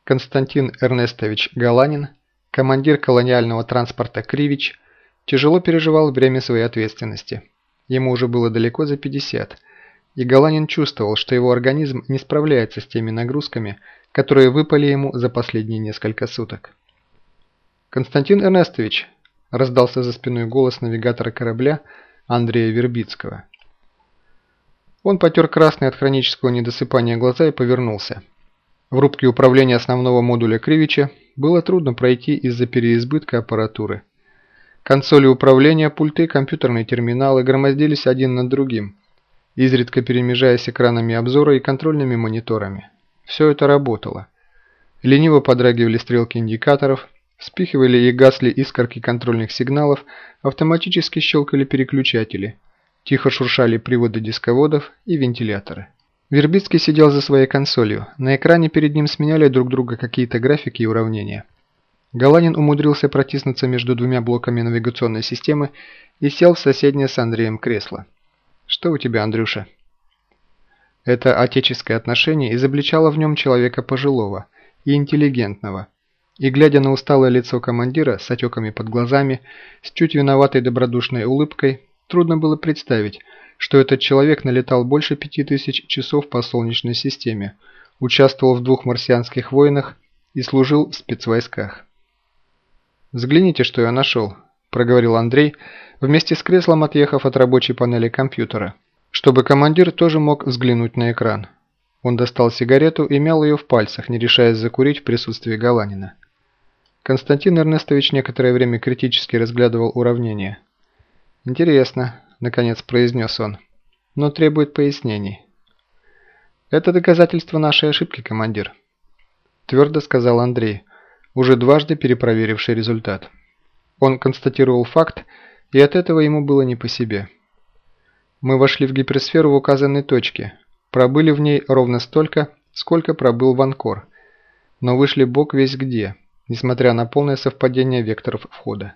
Константин Эрнестович Галанин, командир колониального транспорта «Кривич», тяжело переживал время своей ответственности. Ему уже было далеко за 50, и Галанин чувствовал, что его организм не справляется с теми нагрузками, которые выпали ему за последние несколько суток. «Константин Эрнестович!» – раздался за спиной голос навигатора корабля Андрея Вербицкого. Он потер красные от хронического недосыпания глаза и повернулся. В рубке управления основного модуля Кривича было трудно пройти из-за переизбытка аппаратуры. Консоли управления, пульты, компьютерные терминалы громоздились один над другим, изредка перемежаясь экранами обзора и контрольными мониторами. Все это работало. Лениво подрагивали стрелки индикаторов, вспыхивали и гасли искорки контрольных сигналов, автоматически щелкали переключатели, тихо шуршали приводы дисководов и вентиляторы. Вербицкий сидел за своей консолью. На экране перед ним сменяли друг друга какие-то графики и уравнения. Галанин умудрился протиснуться между двумя блоками навигационной системы и сел в соседнее с Андреем кресло. «Что у тебя, Андрюша?» Это отеческое отношение изобличало в нем человека пожилого и интеллигентного. И глядя на усталое лицо командира с отеками под глазами, с чуть виноватой добродушной улыбкой, трудно было представить, что этот человек налетал больше 5000 часов по Солнечной системе, участвовал в 2 марсианских войнах и служил в спецвойсках. «Взгляните, что я нашел», – проговорил Андрей, вместе с креслом отъехав от рабочей панели компьютера, чтобы командир тоже мог взглянуть на экран. Он достал сигарету и мял ее в пальцах, не решаясь закурить в присутствии Галанина. Константин Эрнестович некоторое время критически разглядывал уравнение. «Интересно», – наконец произнес он, – «но требует пояснений». «Это доказательство нашей ошибки, командир», – твердо сказал Андрей, уже дважды перепроверивший результат. Он констатировал факт, и от этого ему было не по себе. «Мы вошли в гиперсферу в указанной точке, пробыли в ней ровно столько, сколько пробыл Ванкор, но вышли бог весть где, несмотря на полное совпадение векторов входа».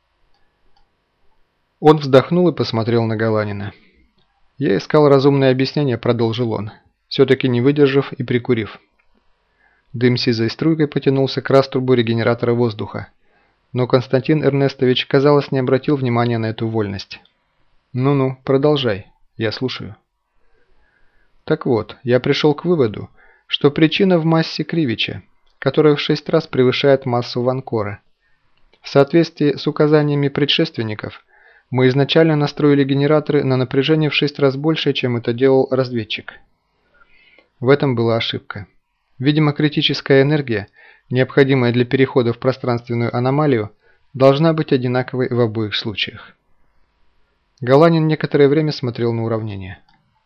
Он вздохнул и посмотрел на Галанина. «Я искал разумное объяснение», – продолжил он, все-таки не выдержав и прикурив. Дым сизой струйкой потянулся к раструбу регенератора воздуха, но Константин Эрнестович, казалось, не обратил внимания на эту вольность. «Ну-ну, продолжай, я слушаю». «Так вот, я пришел к выводу, что причина в массе Кривича, которая в 6 раз превышает массу Ванкора. В соответствии с указаниями предшественников, мы изначально настроили генераторы на напряжение в 6 раз больше, чем это делал разведчик. В этом была ошибка. Видимо, критическая энергия, необходимая для перехода в пространственную аномалию, должна быть одинаковой в обоих случаях». Галанин некоторое время смотрел на уравнение.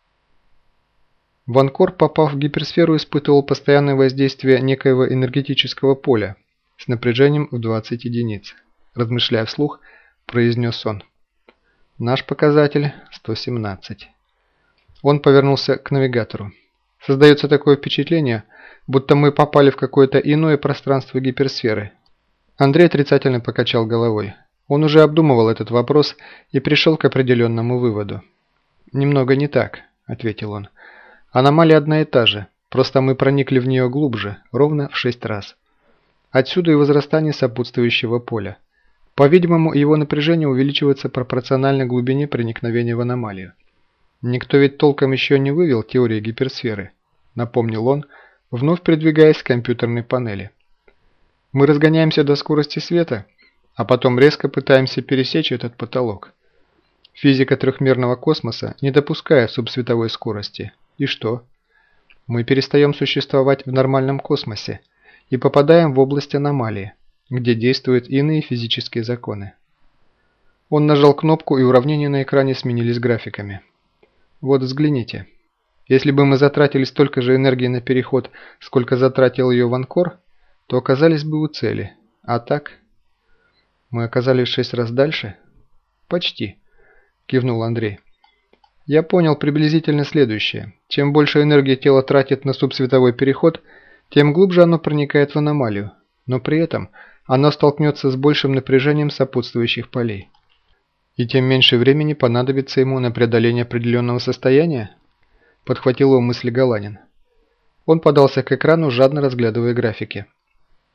Ванкор, попав в гиперсферу, испытывал постоянное воздействие некоего энергетического поля с напряжением в 20 единиц. Размышляя вслух, произнес он. Наш показатель 117. Он повернулся к навигатору. Создается такое впечатление, будто мы попали в какое-то иное пространство гиперсферы. Андрей отрицательно покачал головой. Он уже обдумывал этот вопрос и пришел к определенному выводу. «Немного не так», – ответил он. «Аномалия одна и та же, просто мы проникли в нее глубже, ровно в 6 раз. Отсюда и возрастание сопутствующего поля. По-видимому, его напряжение увеличивается пропорционально глубине проникновения в аномалию. Никто ведь толком еще не вывел теории гиперсферы», – напомнил он, вновь придвигаясь к компьютерной панели. «Мы разгоняемся до скорости света, а потом резко пытаемся пересечь этот потолок. Физика трехмерного космоса не допускает субсветовой скорости. И что? Мы перестаем существовать в нормальном космосе и попадаем в область аномалии, где действуют иные физические законы». Он нажал кнопку, и уравнения на экране сменились графиками. «Вот взгляните. Если бы мы затратили столько же энергии на переход, сколько затратил ее Ванкор, то оказались бы у цели. А так? Мы оказались в 6 раз дальше?» «Почти», – кивнул Андрей. «Я понял приблизительно следующее. Чем больше энергии тело тратит на субсветовой переход, тем глубже оно проникает в аномалию, но при этом оно столкнется с большим напряжением сопутствующих полей. И тем меньше времени понадобится ему на преодоление определенного состояния?» – подхватил его мысли Галанин. Он подался к экрану, жадно разглядывая графики.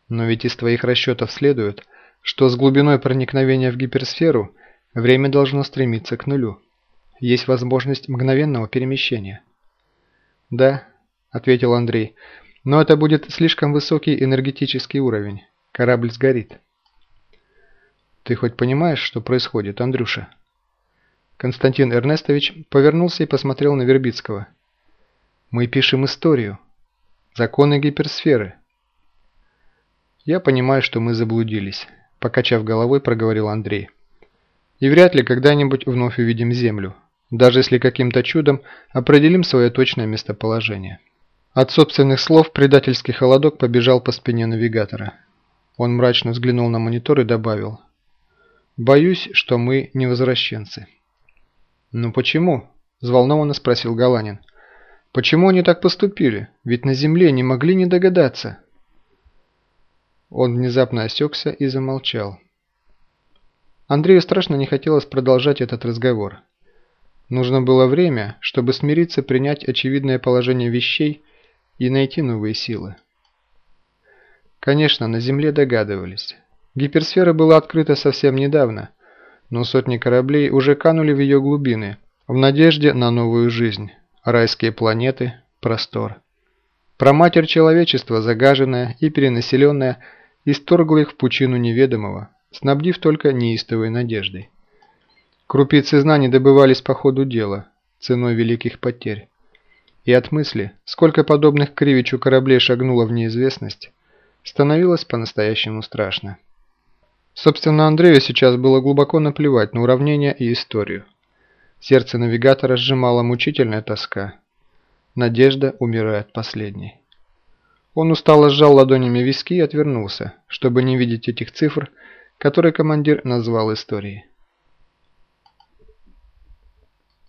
Но ведь из твоих расчетов следует, что с глубиной проникновения в гиперсферу время должно стремиться к нулю. Есть возможность мгновенного перемещения. «Да», – ответил Андрей, – «но это будет слишком высокий энергетический уровень. Корабль сгорит». «Ты хоть понимаешь, что происходит, Андрюша?» Константин Эрнестович повернулся и посмотрел на Вербицкого. «Мы пишем историю. Законы гиперсферы». «Я понимаю, что мы заблудились», – покачав головой, проговорил Андрей. «И вряд ли когда-нибудь вновь увидим Землю, даже если каким-то чудом определим свое точное местоположение». От собственных слов предательский холодок побежал по спине навигатора. Он мрачно взглянул на монитор и добавил: «Боюсь, что мы не возвращенцы». «Ну почему?» – взволнованно спросил Галанин. «Почему они так поступили? Ведь на Земле не могли не догадаться». Он внезапно осекся и замолчал. Андрею страшно не хотелось продолжать этот разговор. Нужно было время, чтобы смириться, принять очевидное положение вещей и найти новые силы. Конечно, на Земле догадывались. Гиперсфера была открыта совсем недавно, но сотни кораблей уже канули в ее глубины, в надежде на новую жизнь, райские планеты, простор. Праматерь человечества, загаженная и перенаселенная, исторгла их в пучину неведомого, снабдив только неистовой надеждой. Крупицы знаний добывались по ходу дела, ценой великих потерь. И от мысли, сколько подобных Кривичу кораблей шагнуло в неизвестность, становилось по-настоящему страшно. Собственно, Андрею сейчас было глубоко наплевать на уравнения и историю. Сердце навигатора сжимала мучительная тоска. Надежда умирает последней. Он устало сжал ладонями виски и отвернулся, чтобы не видеть этих цифр, которые командир назвал историей.